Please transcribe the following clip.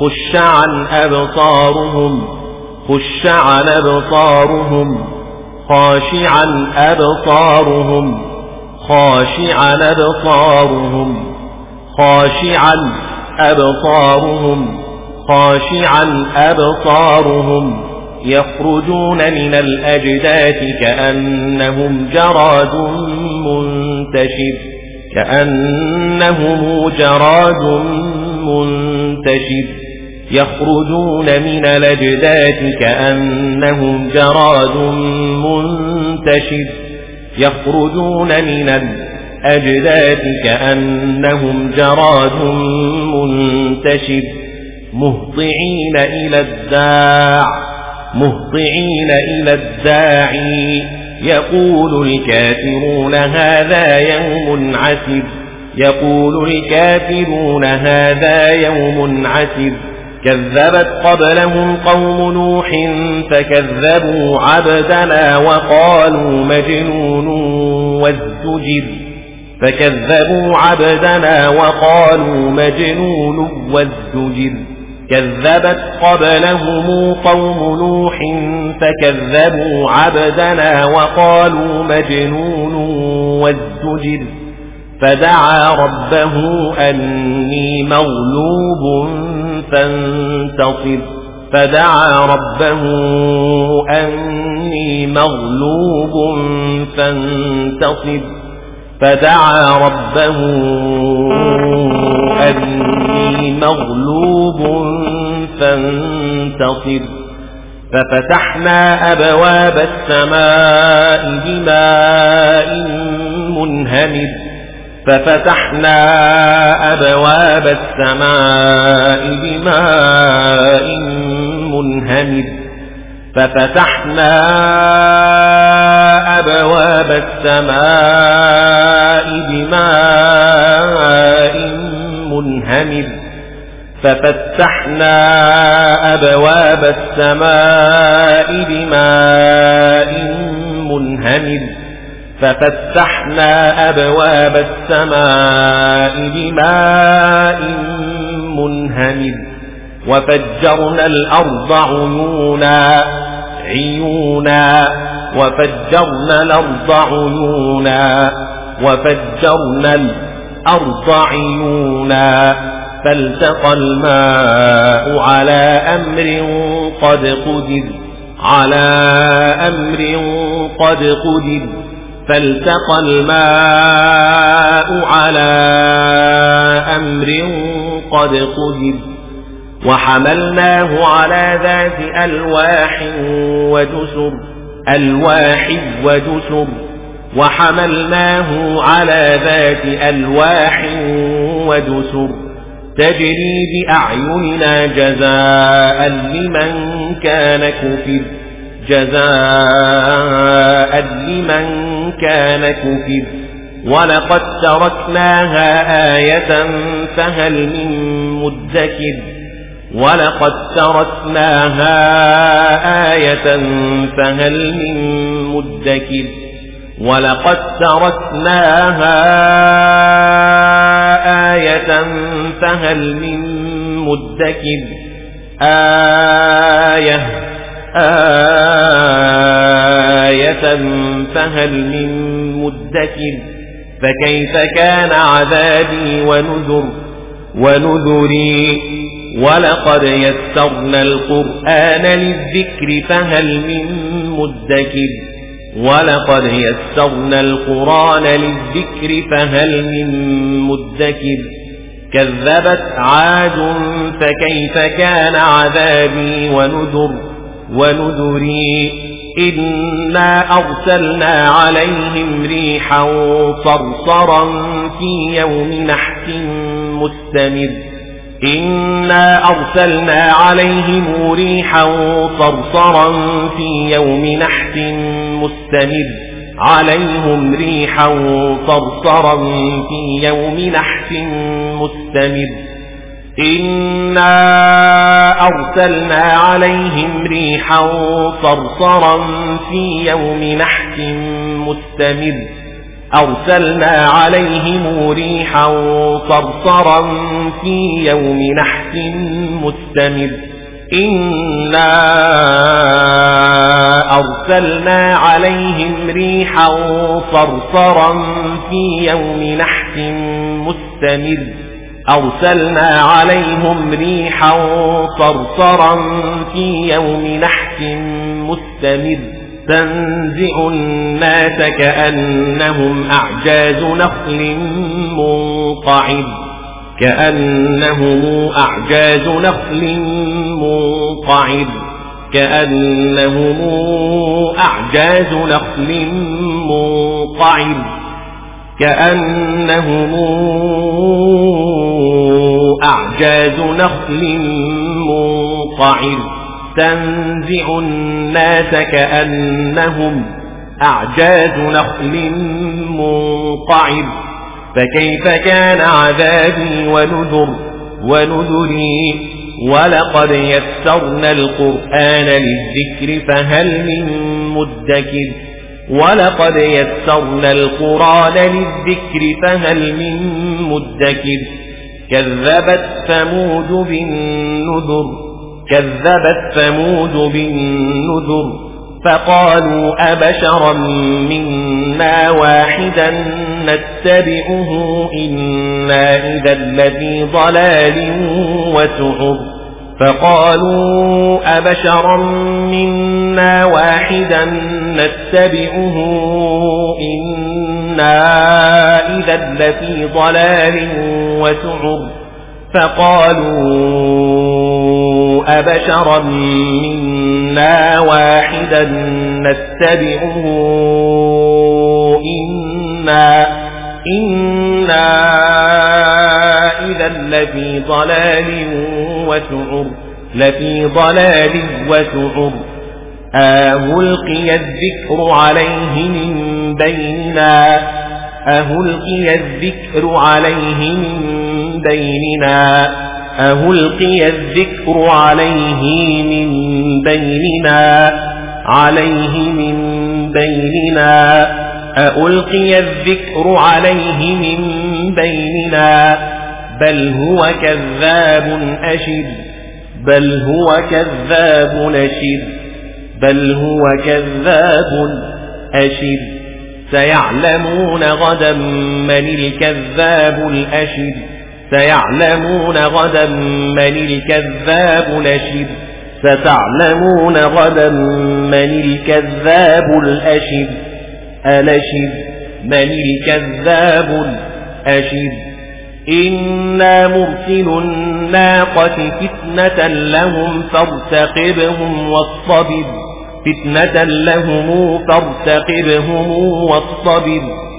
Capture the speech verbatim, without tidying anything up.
خش عن أبصارهم خش عن أبصارهم خاشعا أبصارهم خاشعا أبصارهم خاشعا أبصارهم خاشعا أبصارهم يخرجون من الأجداث كأنهم جراد منتشر كأنهم جراد منتشر يخرجون من الأجداث كأنهم جراد منتشر يخرجون من الأجداث كأنهم جراد منتشر مهطعين إلى الداع مهطعين إلى الداعي يقول الكافرون هذا يوم عسر يقول الكافرون هذا يوم عسر كذبت قبلهم قوم نوح فكذبوا عبدنا وقالوا مجنون وازدجر فكذبوا عبدنا وقالوا مجنون وازدجر كذبت قبلهم قوم نوح فكذبوا عبدنا وقالوا مجنون وازدجر فدعا ربه أني مغلوب فانتصر فدعا ربه أني مغلوب فانتصر فدعا ربه أني مغلوب فانتصر ففتحنا أبواب السماء بماء منهمر ففتحنا أبواب السماء بماء منهمر ففتحنا أبواب السماء بماء منهمر ففتحنا أبواب السماء بماء منهمر ففتحنا أبواب السماء بماء منهمر وفجرنا الأرض عيونا عيونا وفجرنا الأرض عيونا وفجرنا الأرض عيونا فالتقى الماء على أمر قد قدر على أمر قد قدر فالتقى الماء على أمر قد قدر وحملناه على ذات ألواح ودسر ألواح ودسر وحملناه على ذات ألواح ودسر تجري بأعيننا جزاء لمن كان كفر جزاء لمن كان كفر ولقد تركناها آية فهل من مدكر ولقد تركناها آية فهل من مدكر ولقد تركناها آية فهل من مدكر آية آية فهل من مدكر فكيف كان عذابي ونذر ونذري ولقد يسرنا القرآن للذكر فهل من مدكر ولقد يسرنا القرآن للذكر فهل من مدكر كذبت عاد فكيف كان عذابي ونذر ونذري إنا أرسلنا عليهم ريحا صرصرا في يوم نحس مستمر إنا أرسلنا عليهم ريحا صرصرا في يوم نحس مستمر عليهم ريحا صرصرا في يوم نحس مستمر إنا أرسلنا عليهم ريحا صرصرا في يوم نحس مستمر أرسلنا عليهم ريحا صرصرا في يوم نحس مستمر إنا أرسلنا عليهم ريحا صرصرا في يوم نحس مستمر أرسلنا عليهم ريحا صرصرا في يوم نحس مستمر تنزع الناس كأنهم أعجاز نخل منقعر كأنهم أعجاز نخل منقعر كأنهم أعجاز نخل منقعر كأنهم أعجاز نخل منقعر تنزع الناس كأنهم أعجاز نخل منقعر فكيف كان عذابي ونذر ونذري ولقد يسرنا القرآن للذكر فهل من مدكر ولقد يسرنا القرآن للذكر فهل من مدكر كذبت ثمود بالنذر كذبت ثمود بالنذر فقالوا أبشرا منا واحدا نتبعه إنا إذا لفي ضلال وسعر فقالوا أبشرا منا واحدا نتبعه إنا إذا لفي ضلال وسعر فقالوا أبشرا منا واحدا نتبعه إنا إنا إذا لفي ضلال وسعر لفي ضلال وسعر أهلقي الذكر عليه من بيننا أهلقي الذكر عليه من بيننا أهلقي الذكر عليه من بيننا عليه من بيننا ألقي الذكر عليه من بيننا بل هو كذاب أشر بل هو كذاب أشر بل هو كذاب أشر سيعلمون غدا من الكذاب الأشر سيعلمون غدا من الكذاب الأشر ستعلمون غدا من الكذاب الأشر الأشر من الكذاب الأشر إنا مرسل الناقة فتنة لهم فارتقبهم واصطبر فتنة لهم فارتقبهم واصطبر